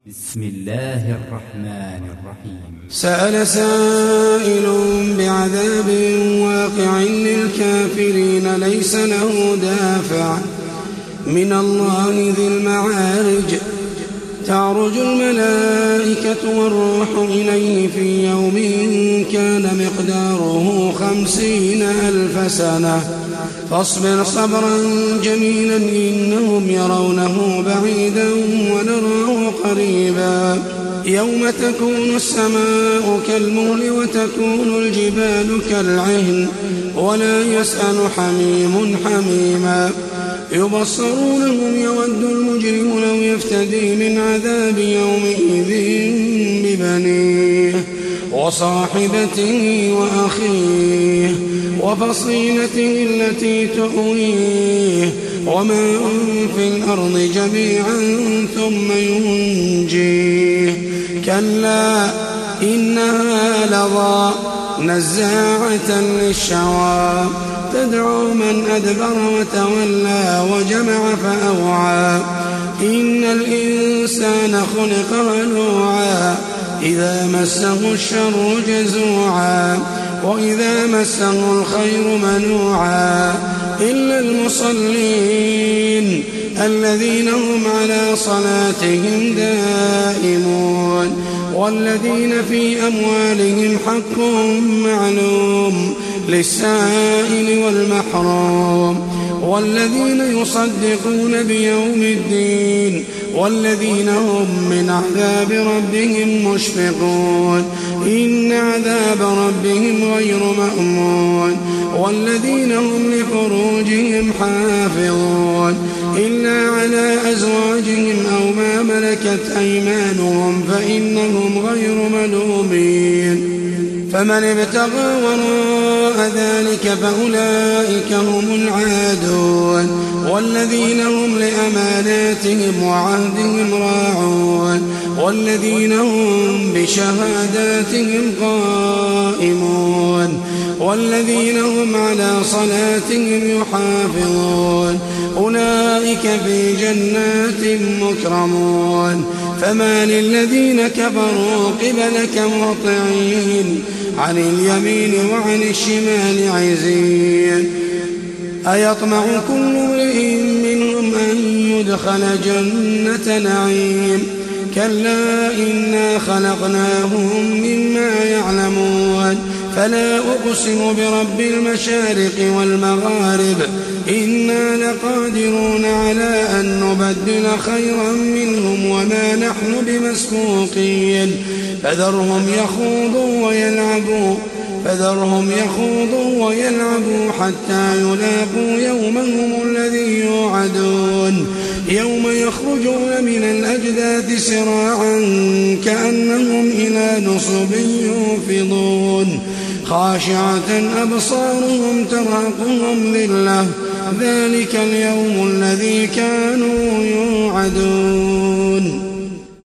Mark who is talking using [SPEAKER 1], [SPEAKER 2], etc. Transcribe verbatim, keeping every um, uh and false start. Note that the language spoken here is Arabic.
[SPEAKER 1] بسم الله الرحمن الرحيم.
[SPEAKER 2] سأل سائل بعذاب واقع للكافرين ليس له دافع من الله ذي المعارج. تعرج الملائكة والروح إليه في يوم كان مقداره خمسين ألف سنة فاصبر صبرا جميلا إنهم يرونه بعيدا ونراه قريبا. يوم تكون السماء كالمهل وتكون الجبال كالعهن ولا يسأل حميم حميما. يبصرونهم يود المجرم لو يفتدي من عذاب يومئذ ببنيه وصاحبته وأخيه وفصيلته التي تؤويه ومن في الأرض جميعا ثم ينجيه. كلا إنها لظى نزاعة للشوى تدعو من أدبر وتولى وجمع فأوعى. إن الإنسان خلق هلوعا إذا مسه الشر جزوعا وإذا مسه الخير منوعا إلا المصلين الذين هم على صلاتهم دائمون والذين في أموالهم حق معلوم للسائل والمحروم والذين يصدقون بيوم الدين والذين هم من عذاب ربهم مشفقون إن عذاب ربهم غير مأمون والذين هم لفروجهم حافظون إلا على أزواجهم أو ما ملكت أيمانهم فإنهم غير ملومين. فمن ابتغى وراء ذلك فأولئك هم العادون والذين هم لأماناتهم وعهدهم راعون والذين هم بشهاداتهم قائمون والذين هم على صلاتهم يحافظون أولئك في جنات مكرمون. فما للذين كفروا قبلك مهطعين عن اليمين وعن الشمال عزين. أيطمع كل امرئ منهم أن يدخل جنة نعيم كلا إنا خلقناهم مما يعلمون. فلا أقسم برب المشارق والمغارب إنا لقادرون على أن نبدل خيرا منهم وما نحن بمسبوقين. فذرهم يخوضوا ويلعبوا فذرهم يخوضوا ويلعبوا حتى يلاقوا يومهم الذي يوعدون يوم يخرجون من الأجداث سراعا كأنهم إلى نصب يوفضون خاشعة أبصارهم ترهقهم ذلة ذلك اليوم الذي كانوا يوعدون.